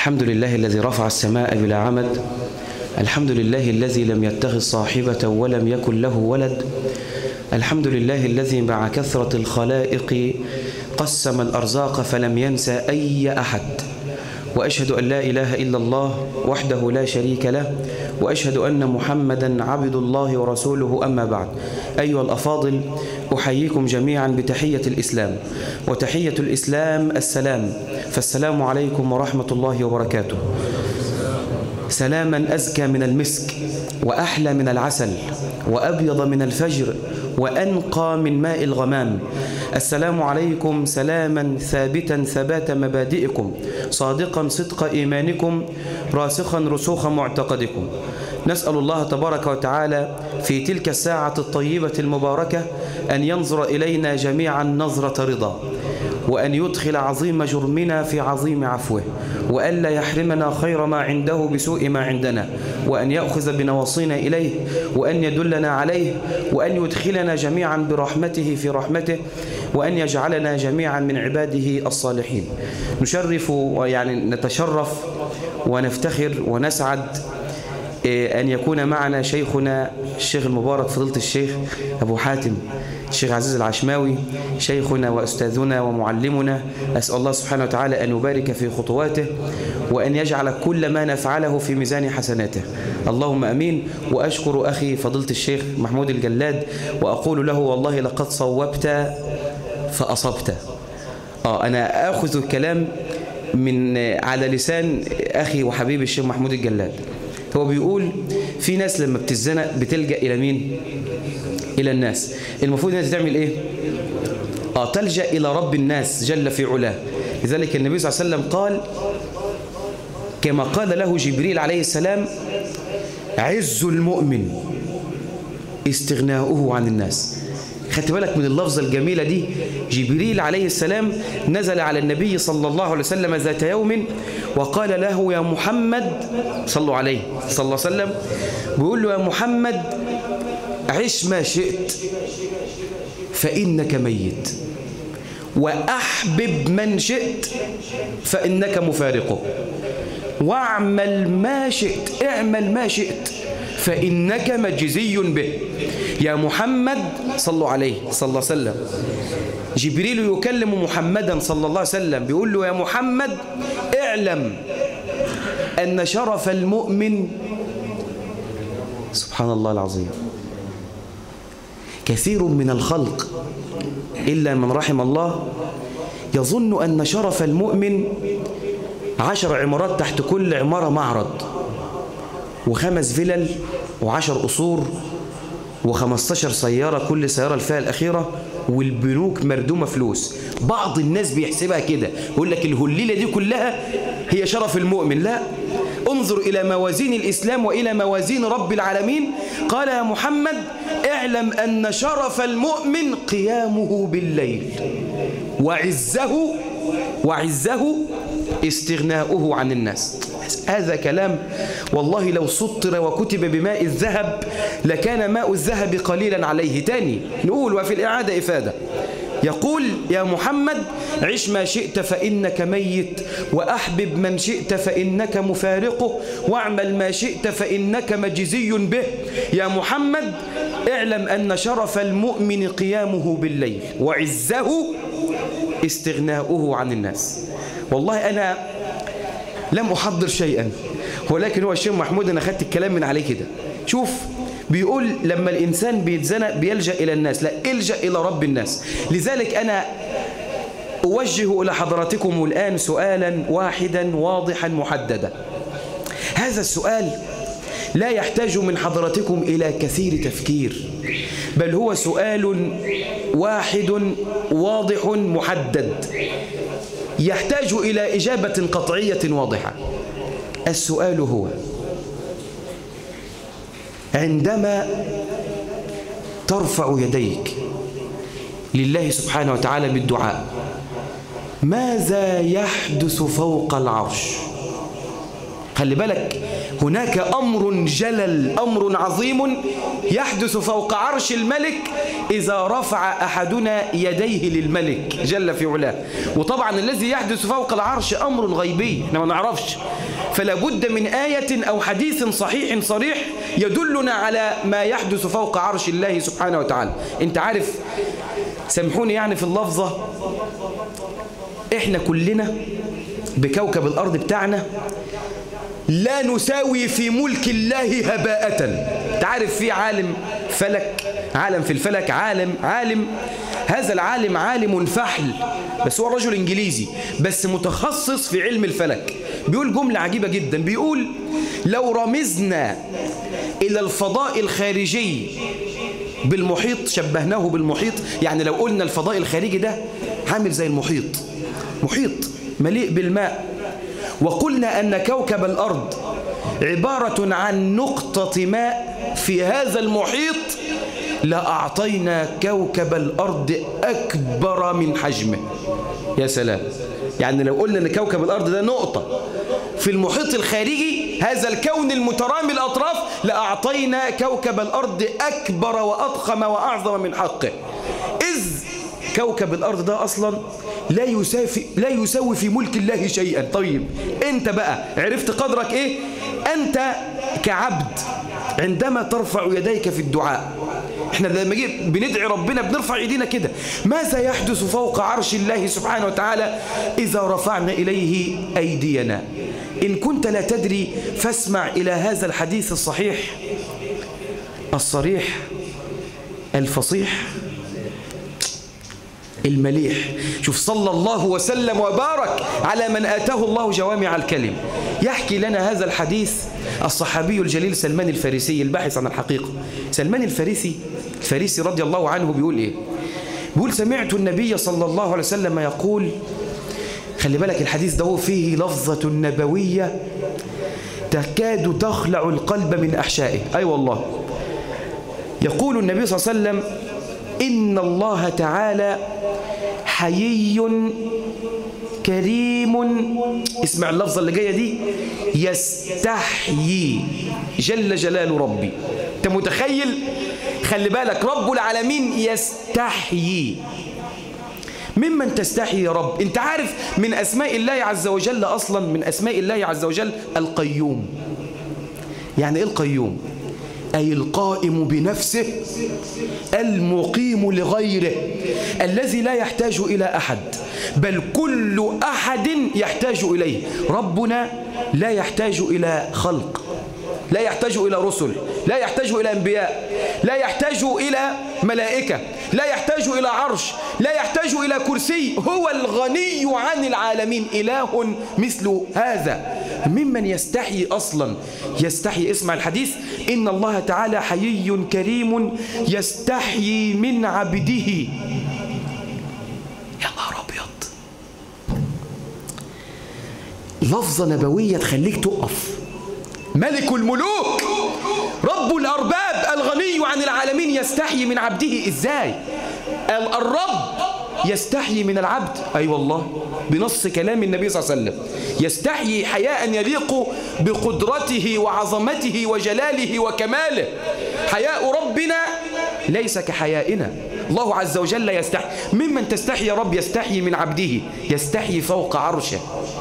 الحمد لله الذي رفع السماء بلا عمد. الحمد لله الذي لم يتخذ صاحبة ولم يكن له ولد. الحمد لله الذي مع كثرة الخلائق قسم الأرزاق فلم ينسى أي أحد. وأشهد أن لا إله إلا الله وحده لا شريك له، وأشهد أن محمدا عبد الله ورسوله. أما بعد، أيها الأفاضل، أحييكم جميعا بتحية الإسلام، وتحية الإسلام السلام، فالسلام عليكم ورحمة الله وبركاته. سلاما أزكى من المسك، وأحلى من العسل، وأبيض من الفجر، وأنقى من ماء الغمام. السلام عليكم سلاما ثابتا ثبات مبادئكم، صادقا صدق إيمانكم، راسخا رسوخ معتقدكم. نسأل الله تبارك وتعالى في تلك الساعة الطيبة المباركة أن ينظر إلينا جميعا نظرة رضا، وأن يدخل عظيم جرمنا في عظيم عفوه، وأن لا يحرمنا خير ما عنده بسوء ما عندنا، وأن يأخذ بنواصينا إليه، وأن يدلنا عليه، وأن يدخلنا جميعا برحمته في رحمته، وأن يجعلنا جميعا من عباده الصالحين. نشرف ويعني نتشرف ونفتخر ونسعد أن يكون معنا شيخنا الشيخ المبارك فضيلة الشيخ أبو حاتم الشيخ عزيز العشماوي، شيخنا وأستاذنا ومعلمنا. أسأل الله سبحانه وتعالى أن يبارك في خطواته، وأن يجعل كل ما نفعله في ميزان حسناته، اللهم أمين. وأشكر أخي فضيلة الشيخ محمود الجلاد، وأقول له والله لقد صوبت فأصبت. أنا أخذ الكلام من على لسان أخي وحبيبي الشيخ محمود الجلاد. هو بيقول في ناس لما بتزنق بتلجأ إلى مين؟ إلى الناس. المفروض الناس تعمل إيه؟ تلجأ إلى رب الناس جل في علاه. لذلك النبي صلى الله عليه وسلم قال كما قال له جبريل عليه السلام: عز المؤمن استغناؤه عن الناس. خدت بالك من اللفظة الجميلة دي؟ جبريل عليه السلام نزل على النبي صلى الله عليه وسلم ذات يوم وقال له: يا محمد، صلوا عليه صلى الله عليه وسلم، بيقول له: يا محمد، عش ما شئت فإنك ميت، وأحبب من شئت فإنك مفارقه، واعمل ما شئت، اعمل ما شئت فإنك مجزي به. يا محمد، صلوا عليه صلى الله عليه وسلم، جبريل يكلم محمدا صلى الله عليه وسلم بيقول له: يا محمد، اعلم أن شرف المؤمن، سبحان الله العظيم، كثير من الخلق إلا من رحم الله يظن أن شرف المؤمن 10 عمارات تحت كل عمارة معرض، و5 فلل، و10 قصور، و15 سيارة، كل سيارة الفئة الأخيرة، والبنوك مردومة فلوس. بعض الناس بيحسبها كده، يقول لك الهليلة دي كلها هي شرف المؤمن. لا، انظر إلى موازين الإسلام وإلى موازين رب العالمين. قال: يا محمد، اعلم أن شرف المؤمن قيامه بالليل، وعزه استغناؤه عن الناس. هذا كلام والله لو سطر وكتب بماء الذهب لكان ماء الذهب قليلا عليه. تاني نقول وفي الإعادة إفادة. يقول: يا محمد، عش ما شئت فإنك ميت، وأحبب من شئت فإنك مفارقه، واعمل ما شئت فإنك مجزي به. يا محمد، اعلم أن شرف المؤمن قيامه بالليل، وعزه استغناؤه عن الناس. والله أنا لم أحضر شيئا، ولكن هو الشيخ محمود أنا أخذت الكلام من عليه كده. شوف، بيقول لما الإنسان بيتزنق بيلجأ إلى الناس، لا، الجأ إلى رب الناس. لذلك أنا أوجه إلى حضراتكم الآن سؤالا واحدا واضحا محددا. هذا السؤال لا يحتاج من حضراتكم إلى كثير تفكير، بل هو سؤال واحد واضح محدد يحتاج إلى إجابة قطعية واضحة. السؤال هو: عندما ترفع يديك لله سبحانه وتعالى بالدعاء، ماذا يحدث فوق العرش؟ خلي بالك، هناك أمر جلل، أمر عظيم يحدث فوق عرش الملك إذا رفع أحدنا يديه للملك جل في علاه. وطبعا الذي يحدث فوق العرش أمر غيبي احنا ما نعرفش، فلا بد من آية أو حديث صحيح صريح يدلنا على ما يحدث فوق عرش الله سبحانه وتعالى. انت عارف، سامحوني يعني في اللفظة، احنا كلنا بكوكب الأرض بتاعنا لا نساوي في ملك الله هباءة. تعرف في عالم فلك، عالم في الفلك، عالم هذا العالم عالم فحل، بس هو رجل إنجليزي بس متخصص في علم الفلك. بيقول جملة عجيبة جدا، بيقول لو رمزنا إلى الفضاء الخارجي بالمحيط شبهناه بالمحيط، يعني لو قلنا الفضاء الخارجي ده عامل زي المحيط، محيط مليء بالماء، وقلنا أن كوكب الأرض عبارة عن نقطة ماء في هذا المحيط، لأعطينا كوكب الأرض أكبر من حجمه. يا سلام، يعني لو قلنا أن كوكب الأرض ده نقطة في المحيط الخارجي، هذا الكون المترامي الأطراف، لأعطينا كوكب الأرض أكبر وأضخم وأعظم من حقه. إذ كوكب الأرض ده أصلا لا يساوي في ملك الله شيئا. طيب أنت بقى عرفت قدرك إيه؟ أنت كعبد عندما ترفع يديك في الدعاء، احنا لما بندعي ربنا بنرفع ايدينا كده، ماذا يحدث فوق عرش الله سبحانه وتعالى إذا رفعنا إليه أيدينا؟ إن كنت لا تدري فاسمع إلى هذا الحديث الصحيح الصريح الفصيح المليح. شوف، صلى الله وسلم وبارك على من آتاه الله جوامع الكلم. يحكي لنا هذا الحديث الصحابي الجليل سلمان الفارسي الباحث عن الحقيقة. سلمان الفارسي رضي الله عنه بيقول إيه؟ بيقول سمعت النبي صلى الله عليه وسلم يقول، خلي بالك الحديث ده فيه لفظة نبوية تكاد تخلع القلب من أحشائه. أي والله. يقول النبي صلى الله عليه وسلم إن الله تعالى حيي كريم، اسمع اللفظة اللي جاية دي، يستحيي جل جلال ربي. انت متخيل؟ خلي بالك، رب العالمين يستحيي. ممن تستحي يا رب؟ انت عارف من أسماء الله عز وجل، أصلا من أسماء الله عز وجل القيوم. يعني إيه القيوم؟ أي القائم بنفسه المقيم لغيره، الذي لا يحتاج إلى أحد، بل كل أحد يحتاج إليه. ربنا لا يحتاج إلى خلق، لا يحتاج إلى رسل، لا يحتاج إلى أنبياء، لا يحتاج إلى ملائكة، لا يحتاج إلى عرش، لا يحتاج إلى كرسي. هو الغني عن العالمين، إله مثل هذا. ممن يستحي أصلا، يستحي. اسمع الحديث، إن الله تعالى حيي كريم يستحيي من عبده. يا نهار أبيض، لفظة نبوية تخليك تقف. ملك الملوك رب الأرباب الغني عن العالمين يستحيي من عبده. إزاي؟ الرب يستحيي من العبد. أي والله، بنص كلام النبي صلى الله عليه وسلم، يستحيي حياء يليق بقدرته وعظمته وجلاله وكماله. حياء ربنا ليس كحيائنا. الله عز وجل يستحي. ممن تستحي يا رب؟ يستحيي من عبده، يستحيي فوق عرشه.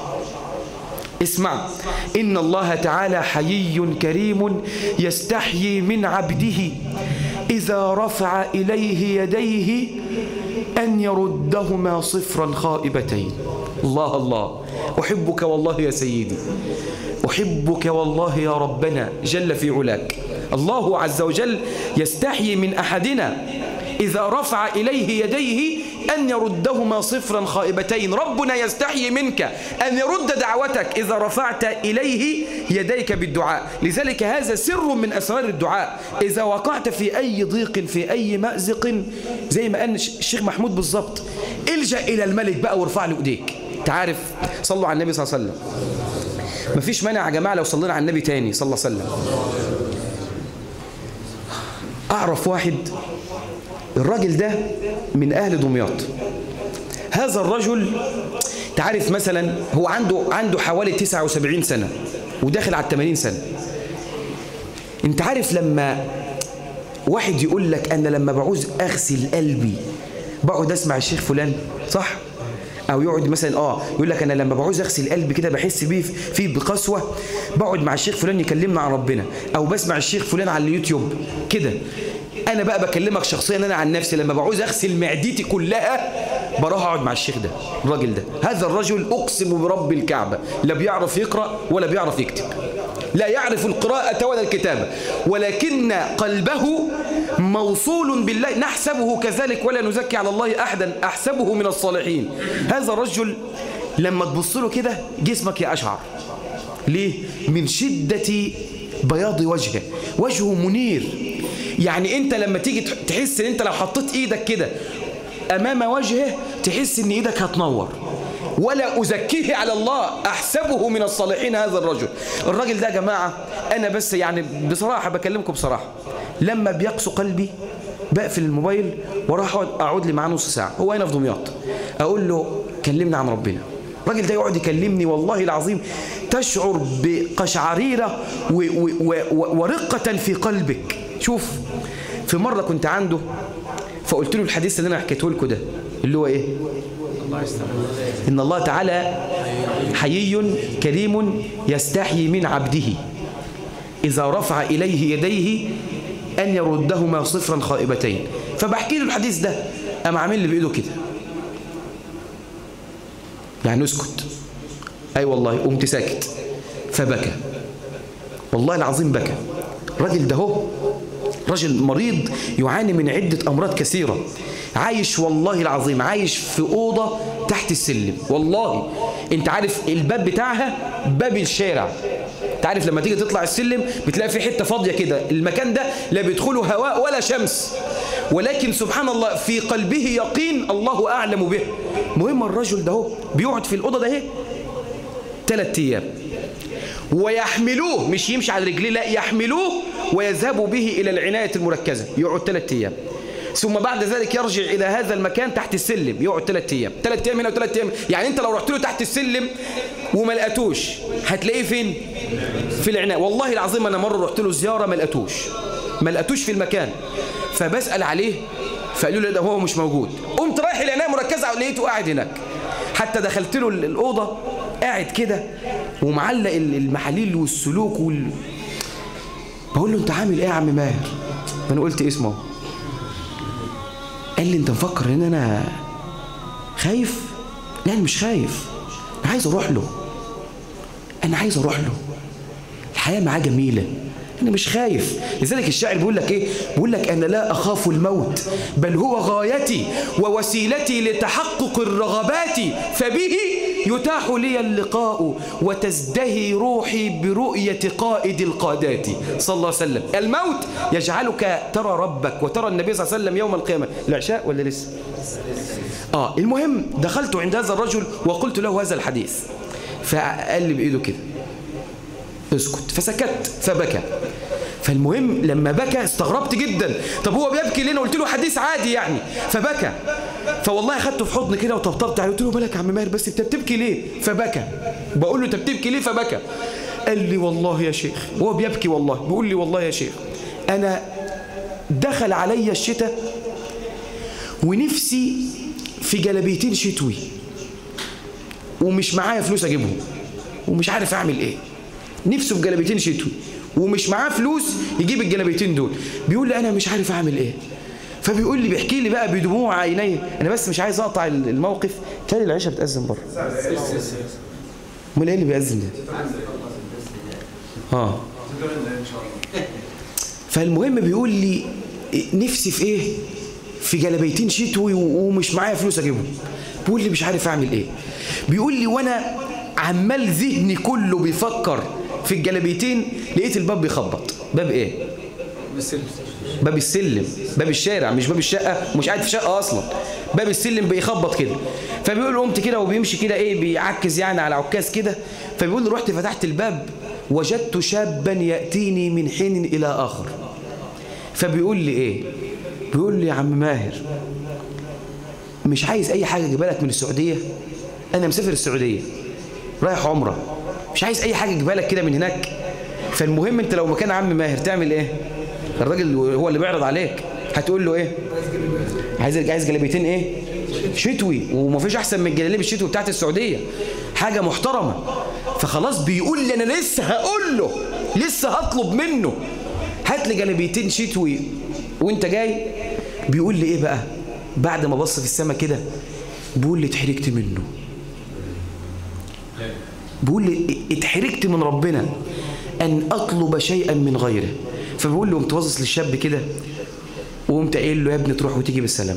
اسمع، إن الله تعالى حيي كريم يستحيي من عبده إذا رفع إليه يديه أن يردهما صفرا خائبتين. الله الله، أحبك والله يا سيدي، أحبك والله يا ربنا جل في علاك. الله عز وجل يستحيي من أحدنا إذا رفع إليه يديه أن يردهما صفرا خائبتين. ربنا يستحيي منك أن يرد دعوتك إذا رفعت إليه يديك بالدعاء. لذلك هذا سر من أسرار الدعاء. إذا وقعت في أي ضيق، في أي مأزق، زي ما قال الشيخ محمود بالضبط، الجأ إلى الملك بقى وارفع له إيديك. تعرف، صلوا على النبي صلى الله عليه وسلم. مفيش مانع يا جماعة لو صلينا على النبي تاني صلى الله عليه وسلم. أعرف واحد، الراجل ده من أهل دمياط. هذا الرجل تعرف مثلا هو عنده حوالي 79 سنة، وداخل على 80 سنة. انت عارف لما واحد يقول لك أنا لما بعوز أغسل قلبي بقعد أسمع الشيخ فلان، صح؟ أو يقعد مثلا يقول لك أنا لما بعوز أغسل قلبي كده بحس بيه فيه بقسوة بقعد مع الشيخ فلان يكلمنا عن ربنا، أو بسمع الشيخ فلان على اليوتيوب كده. أنا بقى بكلمك شخصيا، أنا عن نفسي لما بعوز أغسل معدتي كلها بروح أقعد مع الشيخ ده، الراجل ده. هذا الرجل أقسم برب الكعبة لا بيعرف يقرأ ولا بيعرف يكتب، لا يعرف القراءة ولا الكتابة، ولكن قلبه موصول بالله، نحسبه كذلك ولا نزكي على الله أحدا، أحسبه من الصالحين. هذا الرجل لما تبص له كده جسمك يقشعر. ليه؟ من شدة بياض وجهه، وجهه منير. يعني انت لما تيجي تحس ان انت لو حطيت ايدك كده امام وجهه تحس ان ايدك هتنور. ولا أزكيه على الله، أحسبه من الصالحين. هذا الراجل ده يا جماعة، أنا بس يعني بصراحة بكلمكم بصراحة، لما بيقسو قلبي بقفل الموبايل وراح أقعد لي معاه نص ساعة. هو هنا في دمياط، أقول له كلمنا عن ربنا. الراجل ده يقعد يكلمني والله العظيم تشعر بقشعريرة ورقة في قلبك. شوف، في مرة كنت عنده فقلت له الحديث اللي أنا حكيته لكم ده اللي هو إيه؟ إن الله تعالى حيي كريم يستحيي من عبده إذا رفع إليه يديه أن يردهما صفرا خائبتين. فبحكي له الحديث ده، قام عامل لي بإيده كده، يعني اسكت. أي والله قمت ساكت، فبكى والله العظيم بكى. الراجل ده هو رجل مريض يعاني من عدة أمراض كثيرة، عايش والله العظيم عايش في أوضة تحت السلم. والله انت عارف الباب بتاعها باب الشارع، انت عارف لما تيجي تطلع السلم بتلاقي في حتة فاضية كده، المكان ده لا بيدخله هواء ولا شمس، ولكن سبحان الله في قلبه يقين الله أعلم به. مهم الرجل ده هو بيقعد في الأوضة ده 3 أيام، ويحملوه، مش يمشي على رجليه، لا يحملوه ويذهبوا به إلى العناية المركزة، يقعد 3 أيام، ثم بعد ذلك يرجع إلى هذا المكان تحت السلم يقعد 3 أيام. 3 أيام هنا و3 أيام. يعني أنت لو رحت له تحت السلم وما لقيتوش هتلاقيه فين؟ في العناية. والله العظيم أنا مرة رحت له زيارة ما لقيتوش في المكان، فبسأل عليه فقالوا لي ده هو مش موجود. قمت رايح العناية المركزة ولقيته قاعد هناك، حتى دخلت له الأوضة قاعد كده ومعلق المحاليل والسلوك بقول له أنت عامل إيه يا عم ماهر؟ أنا قلت اسمه. قال لي أنت مفكر إن أنا خايف؟ لا أنا مش خايف، أنا عايز أروح له، الحياة معاه جميلة، أنا مش خايف. لذلك الشاعر بيقول لك إيه؟ بيقول لك أنا لا أخاف الموت بل هو غايتي ووسيلتي لتحقق الرغبات، فبه يتاح لي اللقاء وتزدهي روحي برؤية قائد القادات صلى الله عليه وسلم. الموت يجعلك ترى ربك وترى النبي صلى الله عليه وسلم يوم القيامة. العشاء ولا لسه؟ المهم دخلت عند هذا الرجل وقلت له هذا الحديث، فقال لي بإيده كده اسكت، فسكت فبكى. فالمهم لما بكى استغربت جدا، طب هو بيبكي ليه؟ قلت له حديث عادي يعني، فبكى. فوالله اخدته في حضن كده وطبطبت عليه، قلت له مالك يا عم ماهر بس انت بتبكي ليه؟ فبكى. بقول له انت بتبكي ليه؟ فبكى. قال لي والله يا شيخ، وهو بيبكي والله بيقول لي والله يا شيخ انا دخل علي الشتاء ونفسي في جلابيتين شتوي ومش معايا فلوس اجيبهم ومش عارف اعمل ايه، نفسه في جلابيتين شتوي ومش معاه فلوس يجيب الجلابيتين دول. بيقول لي انا مش عارف اعمل ايه. فبيقول لي بيحكي لي بقى بدموع عينيه، انا بس مش عايز اقطع الموقف، تاني العشاء بتأذن بره. امال ايه اللي بيأذن ده؟ فالمهم بيقول لي نفسي في ايه؟ في جلابيتين شتوي ومش معايا فلوس اجيبهم. بيقول لي مش عارف اعمل ايه. بيقول لي وانا عمال ذهني كله بيفكر في الجلابيتين لقيت الباب بيخبط. باب ايه؟ باب السلم، باب الشارع مش باب الشقة، مش قاعد في شقة اصلا، باب السلم بيخبط كده. فبيقول قمت كده وبيمشي كده ايه بيعكز يعني على عكاز كده. فبيقول رحت فتحت الباب وجدت شابا يأتيني من حين الى اخر. فبيقول لي ايه؟ بيقول لي يا عم ماهر مش عايز اي حاجة اجيبها لك من السعودية؟ انا مسافر السعودية رايح عمرة، مش عايز اي حاجه يجيبها لك كده من هناك. فالمهم انت لو مكان عم ماهر تعمل ايه؟ الراجل هو اللي بيعرض عليك، هتقول له ايه؟ عايز جلابيتين ايه؟ شتوي، ومفيش احسن من الجلاليب الشتوي بتاعت السعوديه، حاجه محترمه. فخلاص بيقول لي انا لسه هقول له، لسه هطلب منه هات لي جلابيتين شتوي وانت جاي. بيقول لي ايه بقى بعد ما بص في السماء كده؟ بيقول لي اتحرجت منه. بيقول لي اتحرجت من ربنا ان اطلب شيئا من غيره. فبيقول له قمت باصص للشاب كده وقمت قايل له يا ابني تروح وتيجي بالسلامه،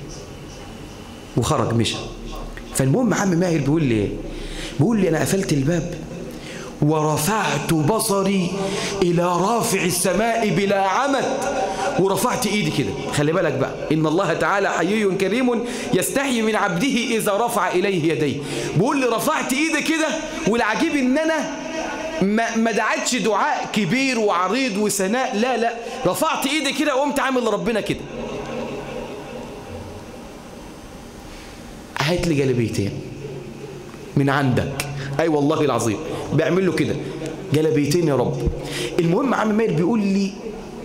وخرج مشى. فالمهم عم ماهر بيقول لي ايه؟ بيقول لي انا قفلت الباب ورفعت بصري الى رافع السماء بلا عمد، ورفعت ايدي كده. خلي بالك بقى ان الله تعالى حيي كريم يستحي من عبده اذا رفع اليه يديه. بيقول لي رفعت ايدي كده، والعجيب ان انا ما دعتش دعاء كبير وعريض وثناء، لا رفعت ايدي كده وقمت عامل لربنا كده. هات لي جلابيتين من عندك. اي والله العظيم بيعمل له كده، جلابيتين يا رب. المهم عم ماهر بيقول لي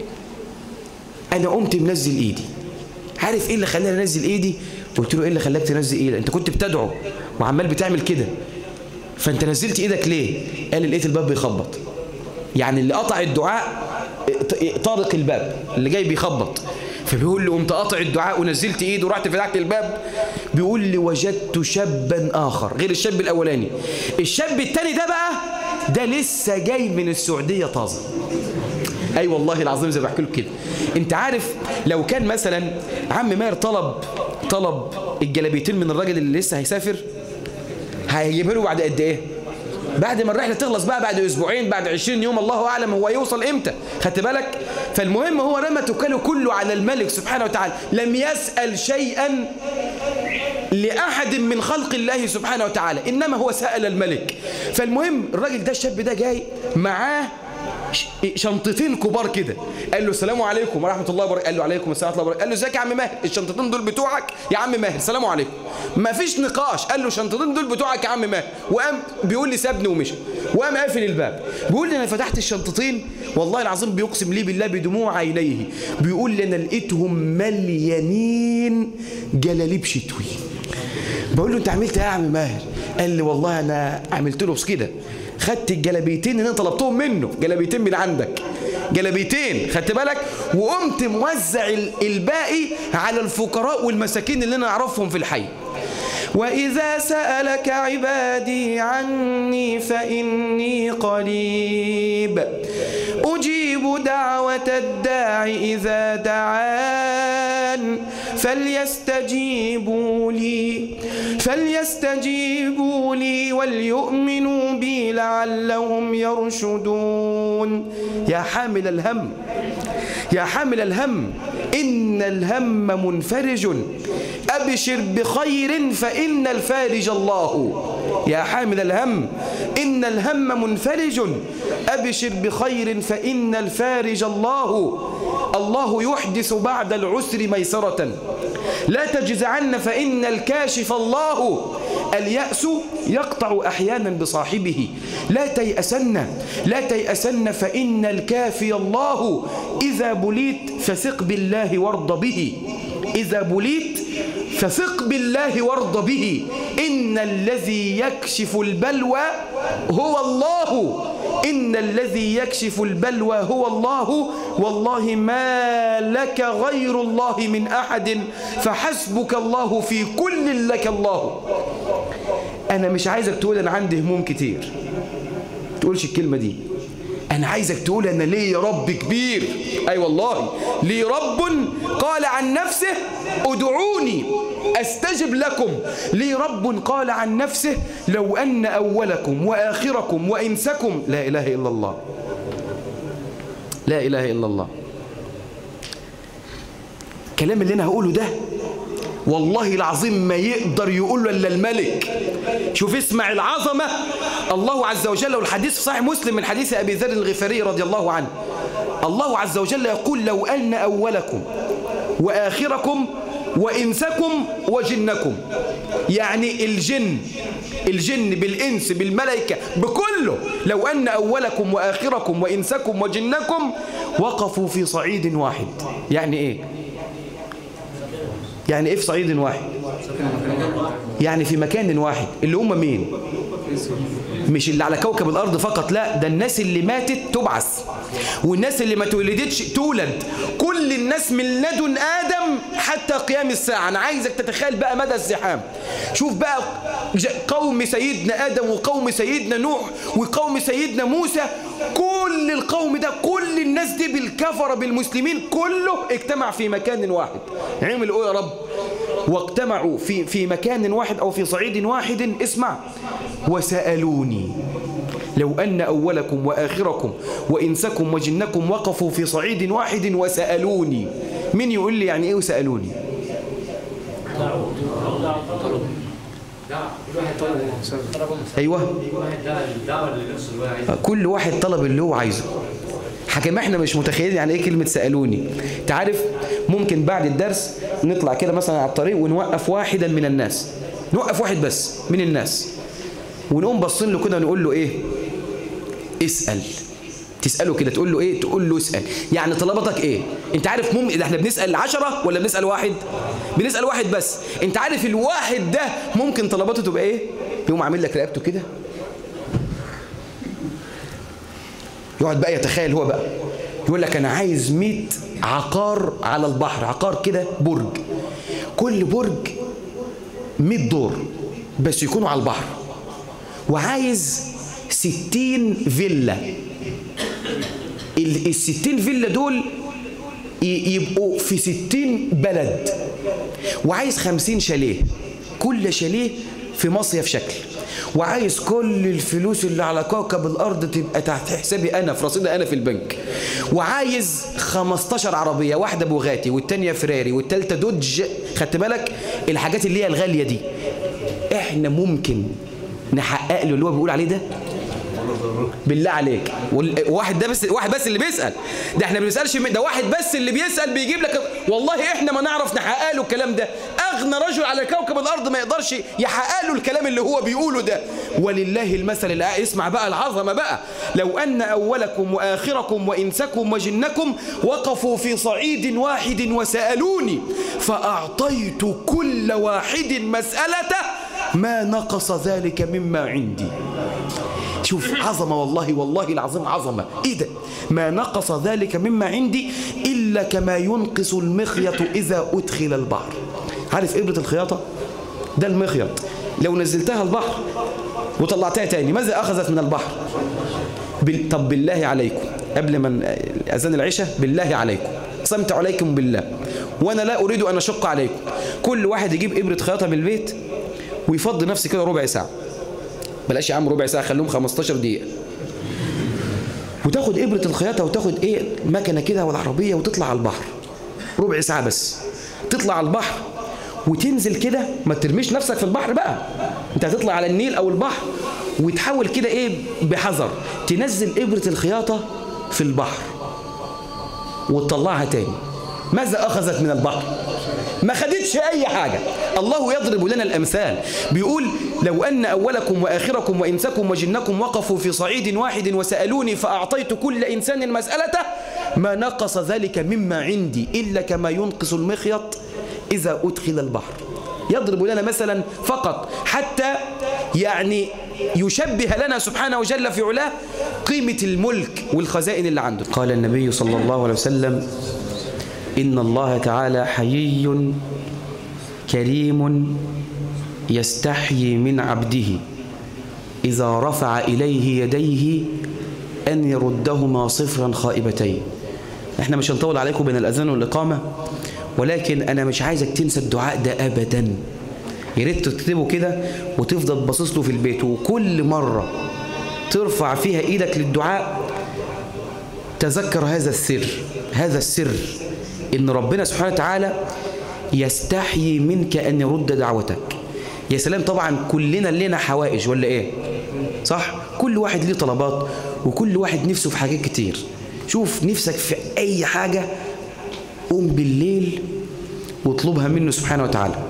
انا قمت منزل ايدي. عارف ايه اللي خلاني انزل ايدي؟ قلت له ايه اللي خلاك تنزل ايدك؟ انت كنت بتدعو وعمال بتعمل كده، فانت نزلت ايدك ليه؟ قال لقيت الباب بيخبط. يعني اللي قطع الدعاء طارق الباب اللي جاي بيخبط. فبيقول لي قمت قاطع الدعاء ونزلت ايدي ورحت فتحت الباب. بيقول لي وجدت شابا اخر غير الشاب الاولاني. الشاب الثاني ده بقى ده لسه جاي من السعوديه طازه. اي والله العظيم زي ما بحكي لك كده. انت عارف لو كان مثلا عم ماهر طلب الجلابيتين من الراجل اللي لسه هيسافر، هيجيبها له بعد قد ايه؟ بعد ما الرحله تخلص بقى، بعد اسبوعين، بعد 20 يوم، الله اعلم هو يوصل امتى. خدت بالك؟ فالمهم هو رمى توكله كله على الملك سبحانه وتعالى، لم يسأل شيئا لأحد من خلق الله سبحانه وتعالى، إنما هو سأل الملك. فالمهم الراجل ده الشاب ده جاي معاه شنطتين كبار كده. قال له السلام عليكم ورحمة الله وبركاته. قال له عليكم السلام ورحمة الله وبركاته. قال له ازيك يا عم ماهر؟ الشنطتين دول بتوعك يا عم ماهر. السلام عليكم. ما فيش نقاش. قال له الشنطتين دول بتوعك يا عم ماهر. وقام بيقول لي سابني ومشى، وقام قافل الباب. بيقول لي انا فتحت الشنطتين والله العظيم بيقسم لي بالله بدموع عينيه، بيقول لي انا لقيتهم مليانين جلاليب شتوي. بقول له انت عملت ايه يا عم ماهر؟ قال لي والله انا عملت له كده، خدت الجلابيتين اللي انا طلبتهم منه، جلابيتين من عندك، جلابيتين، خدت بالك؟ وقمت موزع الباقي على الفقراء والمساكين اللي انا اعرفهم في الحي. وإذا سألك عبادي عني فإني قريب أجيب دعوة الداع إذا دعان فليستجيبوا لي وليؤمنوا بي لعلهم يرشدون. يا حامل الهم، يا حامل الهم، إن الهم منفرج، أبشر بخير فإن الفارج الله. يا حامل الهم، إن الهم منفرج، أبشر بخير فإن الفارج الله. الله يحدث بعد العسر ميسرة، لا تجزعن فإن الكاشف الله. اليأس يقطع أحيانا بصاحبه، لا تيأسن فإن الكافي الله. إذا بليت فثق بالله وارض به، إذا بليت فثق بالله وارض به. إن الذي يكشف البلوى هو الله، إن الذي يكشف البلوى هو الله. والله ما لك غير الله من أحد، فحسبك الله في كل لك الله. أنا مش عايزك تقول أنا عندي هموم كتير، تقولش الكلمة دي. أنا عايزك تقول أنا ليه يا رب كبير. أي والله ليه رب قال عن نفسه ادعوني أستجب لكم. ليه رب قال عن نفسه لو أن أولكم وآخركم وإنسكم. لا إله إلا الله، لا إله إلا الله. الكلام اللي أنا هقوله ده والله العظيم ما يقدر يقوله إلا الملك. شوف اسمع العظمة. الله عز وجل، والحديث في صحيح مسلم من حديث أبي ذر الغفاري رضي الله عنه، الله عز وجل يقول لو أن أولكم وآخركم وإنسكم وجنكم يعني الجن بالإنس بالملائكة بكله، لو أن أولكم وآخركم وإنسكم وجنكم وقفوا في صعيد واحد. يعني إيه؟ يعني إيه في صعيد واحد؟ يعني في مكان واحد. اللي هم مين؟ مش اللي على كوكب الأرض فقط، لا، ده الناس اللي ماتت تبعث، والناس اللي ما تولدتش تولد، كل الناس من لدن آدم حتى قيام الساعة. أنا عايزك تتخيل بقى مدى الزحام. شوف بقى قوم سيدنا آدم وقوم سيدنا نوح وقوم سيدنا موسى، كل القوم ده، كل الناس دي بالكفرة بالمسلمين كله اجتمع في مكان واحد. عملوا ايه يا رب؟ واجتمعوا في مكان واحد أو في صعيد واحد. اسمع، وسألوني لو أن أولكم وآخركم وإنسكم وجنكم وقفوا في صعيد واحد وسألوني. مين يقول لي يعني إيه وسألوني؟ أيوة، كل واحد طلب اللي هو عايزه. حكم احنا مش متخيلين يعني ايه كلمة سألوني. تعرف ممكن بعد الدرس نطلع كده مثلا على الطريق ونوقف واحدا من الناس، نوقف واحد بس من الناس ونقوم بصين له كده ونقول له ايه؟ اسأل. تسأله كده تقول له ايه؟ تقول له اسأل. يعني طلباتك ايه؟ انت عارف ممكن احنا بنسأل 10 ولا بنسأل واحد؟ بنسأل واحد بس. انت عارف الواحد ده ممكن طلباته تبقى ايه؟ يقوم عامل لك رقبته كده، يقعد بقى يتخيل هو بقى، يقول لك انا عايز 100 عقار على البحر، عقار كده برج، كل برج 100 دور بس يكونوا على البحر، وعايز 60 فيلا. ال60 فيلا دول يبقوا في 60 بلد، وعايز 50 شاليه، كل شاليه في مصيف شكل، وعايز كل الفلوس اللي على كوكب الأرض تبقى تحت حسابي أنا في رصيدي أنا في البنك، وعايز 15 عربية، واحدة بوغاتي والتانية فراري والتالتة دوج. خدت بالك الحاجات اللي هي الغالية دي احنا ممكن نحقق له اللي هو بيقول عليه ده؟ بالله عليك. واحد ده بس، واحد بس اللي بيسأل ده، احنا ما بنسألش، ده واحد بس اللي بيسأل بيجيب لك. والله احنا ما نعرف نحقق له الكلام ده. اغنى رجل على كوكب الارض ما يقدرش يحقق له الكلام اللي هو بيقوله ده. ولله المثل الاعلى. اسمع بقى العظمه بقى. لو ان اولكم واخركم وانسكم وجنكم وقفوا في صعيد واحد وسألوني فاعطيت كل واحد مسألته ما نقص ذلك مما عندي. شوف عظمة، والله العظيم عظمة. ايه ده؟ ما نقص ذلك مما عندي إلا كما ينقص المخيط إذا أدخل البحر. عارف إبرة الخياطة؟ ده المخيط، لو نزلتها البحر وطلعتها تاني ماذا أخذت من البحر؟ طب بالله عليكم قبل ما أذان العشاء، بالله عليكم قسمت عليكم بالله وأنا لا أريد أن أشق عليكم، كل واحد يجيب إبرة خياطة من البيت ويفضي نفسه كده ربع ساعة، بلاش يا عم ربع ساعة، خلوهم 15 دقيقة، وتاخد إبرة الخياطة وتاخد إيه مكنة كده والعربية وتطلع على البحر ربع ساعة بس. تطلع على البحر وتنزل كده، ما ترميش نفسك في البحر بقى، انت هتطلع على النيل أو البحر وتحاول كده إيه بحذر تنزل إبرة الخياطة في البحر وتطلعها تاني. ماذا أخذت من البحر؟ ما خدتش أي حاجة. الله يضرب لنا الأمثال، بيقول لو أن أولكم وآخركم وإنسكم وجنكم وقفوا في صعيد واحد وسألوني فأعطيت كل إنسان مسألته ما نقص ذلك مما عندي إلا كما ينقص المخيط إذا أدخل البحر. يضرب لنا مثلا فقط حتى يعني يشبه لنا سبحانه وجل في علاه قيمة الملك والخزائن اللي عنده. قال النبي صلى الله عليه وسلم إن الله تعالى حيي كريم يستحيي من عبده إذا رفع إليه يديه أن يردهما صفرا خائبتين. احنا مش هنطول عليكم بين الأذان والإقامة، ولكن أنا مش عايزك تنسى الدعاء ده أبدا. يا ريت تكتبه كده وتفضل باصص له في البيت، وكل مرة ترفع فيها إيدك للدعاء تذكر هذا السر إن ربنا سبحانه وتعالى يستحيي منك أن يرد دعوتك. يا سلام، طبعا كلنا لنا حوائج ولا إيه؟ صح؟ كل واحد ليه طلبات وكل واحد نفسه في حاجات كتير. شوف نفسك في أي حاجة قوم بالليل واطلبها منه سبحانه وتعالى.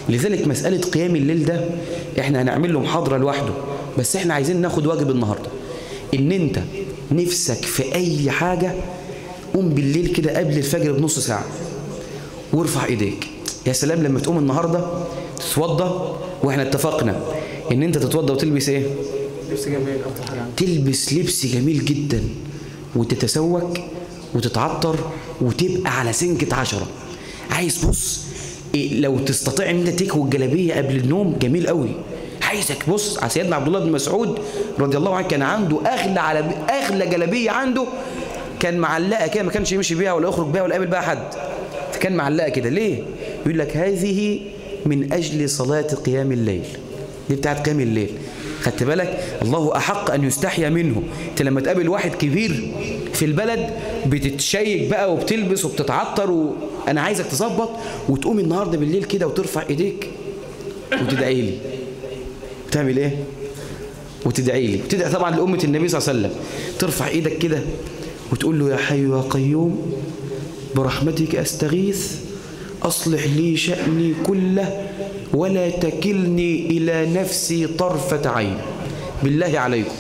لذلك مسألة قيام الليل ده احنا هنعمل له محاضرة لوحده، بس احنا عايزين ناخد واجب النهاردة، ان انت نفسك في اي حاجة قوم بالليل كده قبل الفجر بنص ساعة وارفع ايديك. يا سلام لما تقوم النهاردة تتوضى، واحنا اتفقنا ان انت تتوضى وتلبس ايه؟ لبس جميل. تلبس لبس جميل جدا وتتسوق وتتعطر وتبقى على سنكة 10. عايز بص لو تستطيع ان انت تكوي الجلابيه قبل النوم جميل قوي. عايزك بص على سيدنا عبد الله بن مسعود رضي الله عنه، كان عنده اغلى جلابيه عنده، كان معلقه كده، ما كانش يمشي بيها ولا يخرج بيها ولا يقابل بيها حد، فكان معلقه كده. ليه؟ يقول لك هذه من اجل صلاه قيام الليل، دي بتاعت قيام الليل. خدت بالك؟ الله احق ان يستحيا منه. انت لما تقابل واحد كبير في البلد بتتشيك بقى وبتلبس وبتتعطر انا عايزك تظبط وتقوم النهارده بالليل كده وترفع ايديك وتدعي لي. تعمل ايه؟ وتدعي لي، وتدعي طبعا لأمة النبي صلى الله عليه وسلم. ترفع ايدك كده وتقول له يا حي يا قيوم برحمتك استغيث اصلح لي شأني كله ولا تكلني الى نفسي طرفة عين. بالله عليكم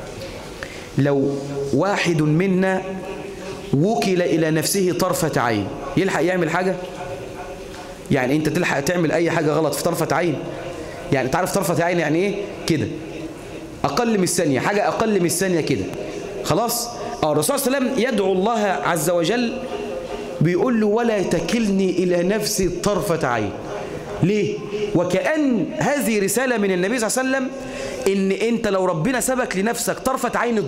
لو واحد منا وكل الى نفسه طرفة عين يلحق يعمل حاجة؟ يعني انت تلحق تعمل اي حاجة غلط في طرفة عين؟ يعني تعرف طرفة عين يعني ايه؟ كده اقل من الثانية، حاجة اقل من الثانية كده خلاص. الرسول صلى الله عليه وسلم يدعو الله عز وجل بيقول له ولا تكلني الى نفسي طرفة عين. ليه؟ وكأن هذه رسالة من النبي صلى الله عليه وسلم ان انت لو ربنا سبك لنفسك طرفة عين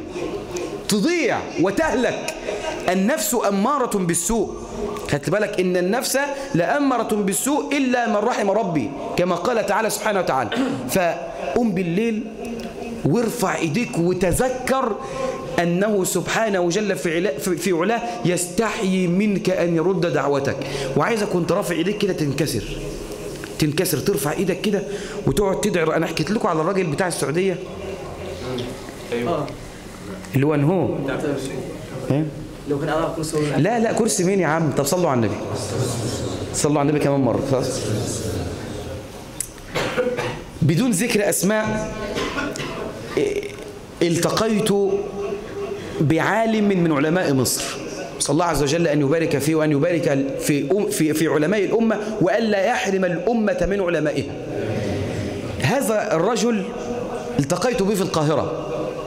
تضيع وتهلك. النفس أمارة بالسوء، خدت بالك ان النفس لأمارة بالسوء إلا من رحم ربي كما قال تعالى سبحانه وتعالى. فقم بالليل وارفع ايديك وتذكر أنه سبحانه وجل في علاه يستحيي منك أن يرد دعوتك. وعايزك وانت رافع ايديك كده تنكسر ترفع ايدك كده وتقعد تدعي. انا حكيت لكم على الراجل بتاع السعودية اللي هو انهو لو كان على كرسي. لا كرسي مين يا عم؟ طب صلوا على النبي، صلوا على النبي كمان مرة خلاص. بدون ذكر أسماء، التقيت بعالم من علماء مصر، صلى الله عز وجل أن يبارك فيه وأن يبارك في علماء الأمة وألا يحرم الأمة من علمائها. هذا الرجل التقيت به في القاهرة،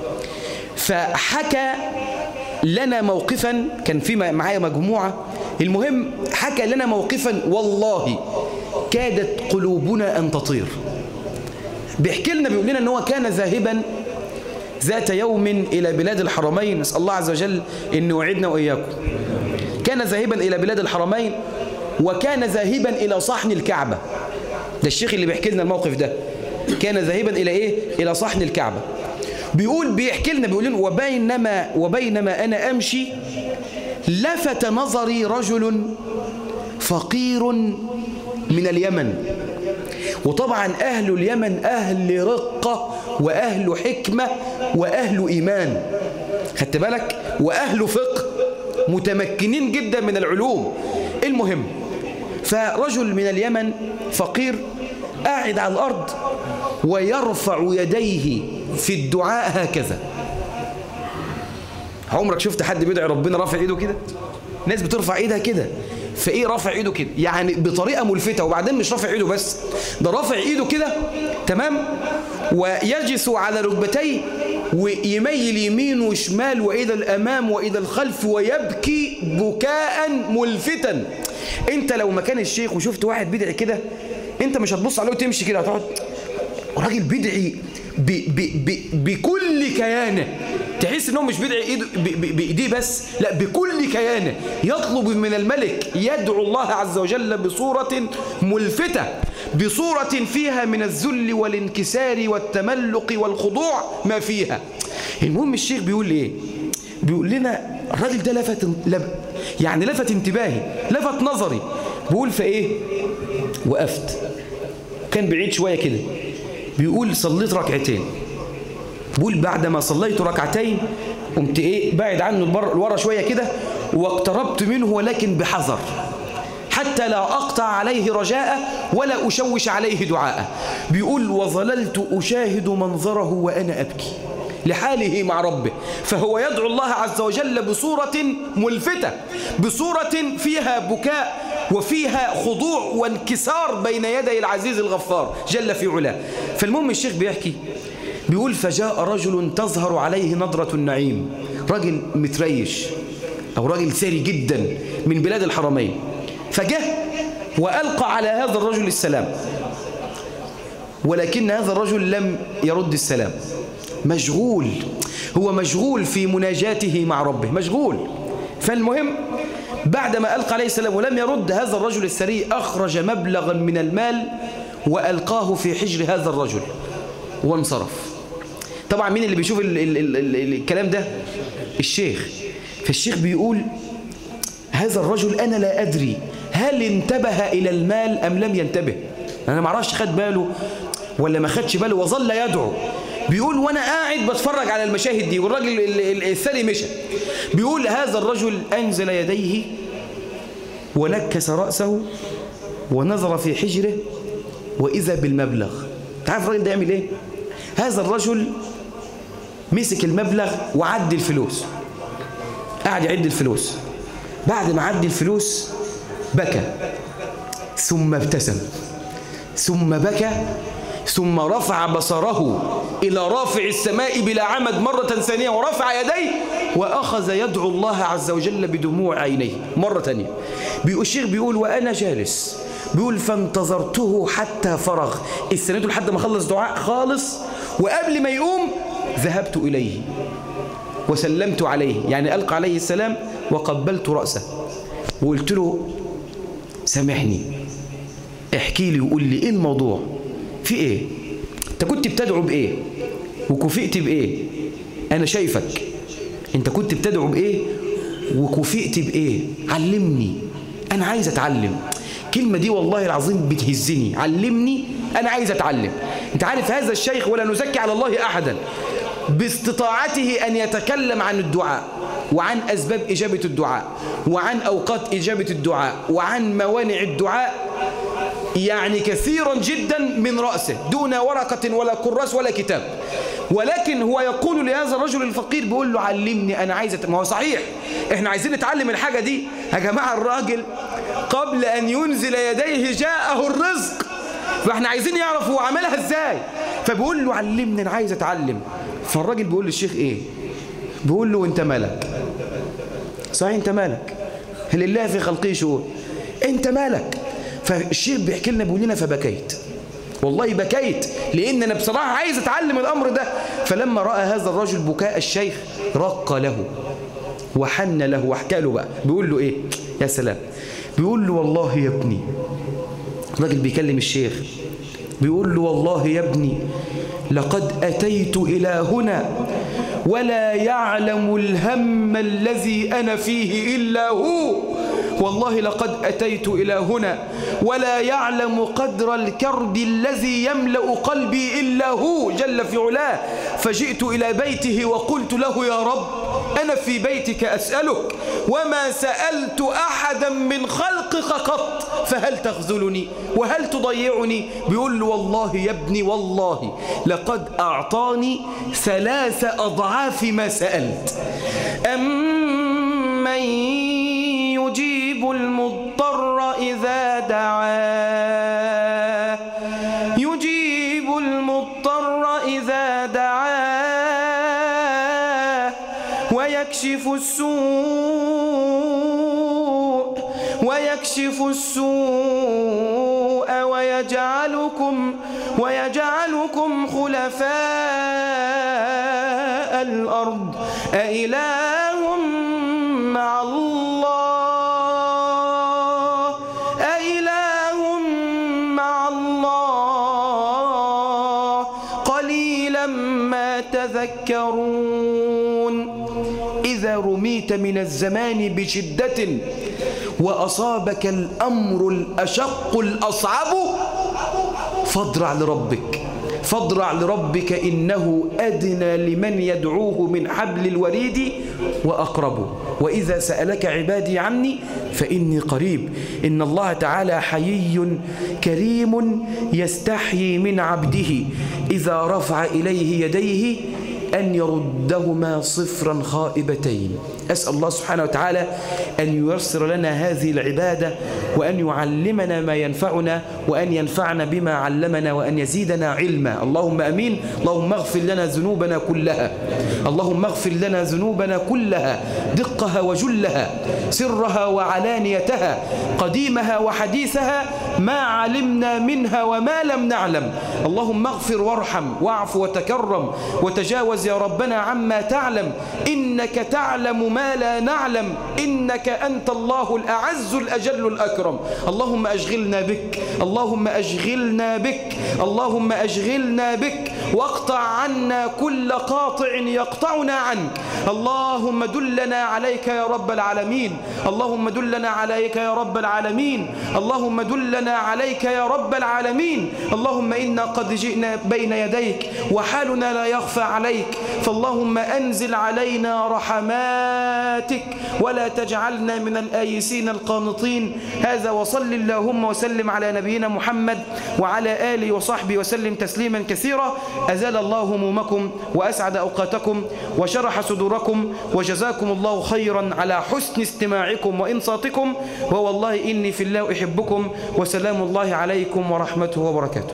فحكى لنا موقفا، كان في معايا مجموعة، المهم حكى لنا موقفا والله كادت قلوبنا أن تطير. بيحكي لنا بيقول لنا أنه هو كان ذاهبا ذات يوم إلى بلاد الحرمين، نسأل الله عز وجل أن يوعدنا وإياكم. كان ذاهبا إلى بلاد الحرمين وكان ذاهبا إلى صحن الكعبة. ده الشيخ اللي بيحكي لنا الموقف ده، كان ذاهبا إلى إيه؟ إلى صحن الكعبة. بيحكي لنا بيقول لنا وبينما أنا أمشي لفت نظري رجل فقير من اليمن. وطبعا أهل اليمن أهل رقة وأهل حكمة وأهل إيمان، خدت بالك؟ وأهل فقه متمكنين جدا من العلوم. المهم فرجل من اليمن فقير قاعد على الأرض ويرفع يديه في الدعاء هكذا. عمرك شفت حد بيدعي ربنا رافع ايده كده؟ ناس بترفع ايدها كده، فايه رافع ايده كده يعني بطريقه ملفته، وبعدين مش رافع ايده بس، ده رافع ايده كده تمام، ويجلس على ركبتيه ويميل يمين وشمال والى الامام والى الخلف ويبكي بكاء ملفتا. انت لو مكان الشيخ وشفت واحد بيدعي كده انت مش هتبص عليه وتمشي كده، هتقعد راجل بيدعي بكل كيانه، تحس انه مش بيدعي بايديه بس، لا بكل كيانه، يطلب من الملك، يدعو الله عز وجل بصورة ملفتة، بصورة فيها من الذل والانكسار والتملق والخضوع ما فيها. المهم الشيخ بيقول ايه؟ بيقول لنا الراجل ده لفت انتباهي، لفت نظري. بيقول فايه؟ وقفت، كان بعيد شوية كده، بيقول صليت ركعتين. بيقول بعدما صليت ركعتين قمت بعد عنه لورا شوية كده واقتربت منه ولكن بحذر، حتى حتى لا أقطع عليه رجاءه ولا أشوش عليه دعاءه. بيقول وظللت أشاهد منظره وأنا أبكي لحاله مع ربه، فهو يدعو الله عز وجل بصورة ملفتة، بصورة فيها بكاء وفيها خضوع وانكسار بين يدي العزيز الغفار جل في علاه. فالمهم الشيخ بيحكي بيقول فجاء رجل تظهر عليه نظرة النعيم، راجل متريش أو راجل ثري جدا من بلاد الحرمين، فجاء وألقى على هذا الرجل السلام، ولكن هذا الرجل لم يرد السلام، مشغول، هو مشغول في مناجاته مع ربه، مشغول. فالمهم بعدما ألقى عليه السلام ولم يرد، هذا الرجل الثري أخرج مبلغا من المال وألقاه في حجر هذا الرجل وانصرف. طبعا مين اللي بيشوف الكلام ده؟ الشيخ. فالشيخ بيقول هذا الرجل أنا لا أدري هل انتبه إلى المال أم لم ينتبه، أنا ما اعرفش خد باله ولا ما خدش باله وظل يدعو. بيقول وانا قاعد بتفرج على المشاهد دي والراجل الثري مشى. بيقول هذا الرجل أنزل يديه ونكس رأسه ونظر في حجره وإذا بالمبلغ. تعرف الراجل ده يعمل ايه؟ هذا الرجل مسك المبلغ وعد الفلوس، قاعد يعد الفلوس. بعد ما عد الفلوس بكى ثم ابتسم ثم بكى ثم رفع بصره إلى رافع السماء بلا عمد مرة ثانية ورفع يديه وأخذ يدعو الله عز وجل بدموع عينيه مرة ثانية. الشيخ بيقول وأنا جالس، بيقول فانتظرته حتى فرغ، استنيته لحد ما خلص دعاء خالص، وقبل ما يقوم ذهبت إليه وسلمت عليه، يعني ألقى عليه السلام وقبلت رأسه وقلت له سامحني، احكي لي وقول لي ايه الموضوع، في ايه، انت كنت بتدعو بايه وكفئت بايه؟ انا شايفك انت كنت بتدعو بايه وكفئت بايه، علمني، انا عايز اتعلم. الكلمة دي والله العظيم بتهزني، علمني، انا عايز اتعلم. انت عارف هذا الشيخ ولا نزكي على الله احدا باستطاعته ان يتكلم عن الدعاء وعن أسباب إجابة الدعاء وعن أوقات إجابة الدعاء وعن موانع الدعاء، يعني كثيرا جدا من رأسه دون ورقة ولا كراس ولا كتاب. ولكن هو يقول لهذا الرجل الفقير بيقول له علمني أنا عايز ما هو صحيح إحنا عايزين نتعلم الحاجة دي يا جماعة. الراجل قبل أن ينزل يديه جاءه الرزق، فإحنا عايزين يعرف هو عملها إزاي، فبيقول له علمني أنا عايز أتعلم. فالراجل بيقول للشيخ إيه؟ بيقول له أنت مالك؟ صحيح أنت مالك؟ لله في خلقه شؤون، أنت مالك؟ فالشيخ بيحكي لنا بيقول لنا فبكيت، والله بكيت لأن أنا بصراحة عايز أتعلم الأمر ده. فلما رأى هذا الرجل بكاء الشيخ رق له وحن له وحكى له بقى، بيقول له إيه؟ يا سلام، بيقول له والله يا ابني، الراجل بيكلم الشيخ بيقول له والله يا ابني لقد أتيت إلى هنا ولا يعلم الهم الذي أنا فيه إلا هو، والله لقد أتيت إلى هنا ولا يعلم قدر الكرب الذي يملأ قلبي إلا هو جل في علاه. فجئت إلى بيته وقلت له يا رب أنا في بيتك أسألك وما سألت أحدا من خلقك قط، فهل تخذلني وهل تضيعني؟ بيقول له والله يا ابني والله لقد أعطاني 3 أضعاف ما سألت. أمن يجيب المضطر إذا دعاه، يجيب المضطر إذا دعاه ويكشف السوء ويجعلكم خلفاء الأرض أإله مع الله، أإله مع الله قليلا ما تذكرون. إذا رميت من الزمان بشدة وأصابك الأمر الأشق الأصعب فاضرع لربك فاضرع لربك إنه أدنى لمن يدعوه من حبل الوريد وأقرب وإذا سألك عبادي عني فإني قريب. إن الله تعالى حيي كريم يستحيي من عبده إذا رفع إليه يديه أن يردهما صفرا خائبتين. أسأل الله سبحانه وتعالى أن ييسر لنا هذه العبادة وأن يعلمنا ما ينفعنا وأن ينفعنا بما علمنا وأن يزيدنا علما. اللهم أمين. اللهم اغفر لنا ذنوبنا كلها، اللهم اغفر لنا ذنوبنا كلها، دقها وجلها، سرها وعلانيتها، قديمها وحديثها، ما علمنا منها وما لم نعلم. اللهم اغفر وارحم واعف وتكرم وتجاوز يا ربنا عما تعلم، إنك تعلم ما لا نعلم، إنك أنت الله الأعز الأجل الأكرم. اللهم أشغلنا بك، اللهم أشغلنا بك، اللهم أشغلنا بك، واقطع عنا كل قاطع يقطعنا عنك. اللهم دلنا عليك يا رب العالمين، اللهم دلنا عليك يا رب العالمين، اللهم دلنا عليك يا رب العالمين. اللهم إنا قد جئنا بين يديك وحالنا لا يخفى عليك، فاللهم أنزل علينا رحماتك ولا تجعلنا من الآيسين القانطين. هذا وصل اللهم وسلم على نبينا محمد وعلى آله وصحبه وسلم تسليما كثيرا. أزال الله همومكم وأسعد أوقاتكم وشرح صدوركم، وجزاكم الله خيرا على حسن استماعكم وإنصاتكم، ووالله إني في الله أحبكم، وسلام الله عليكم ورحمته وبركاته.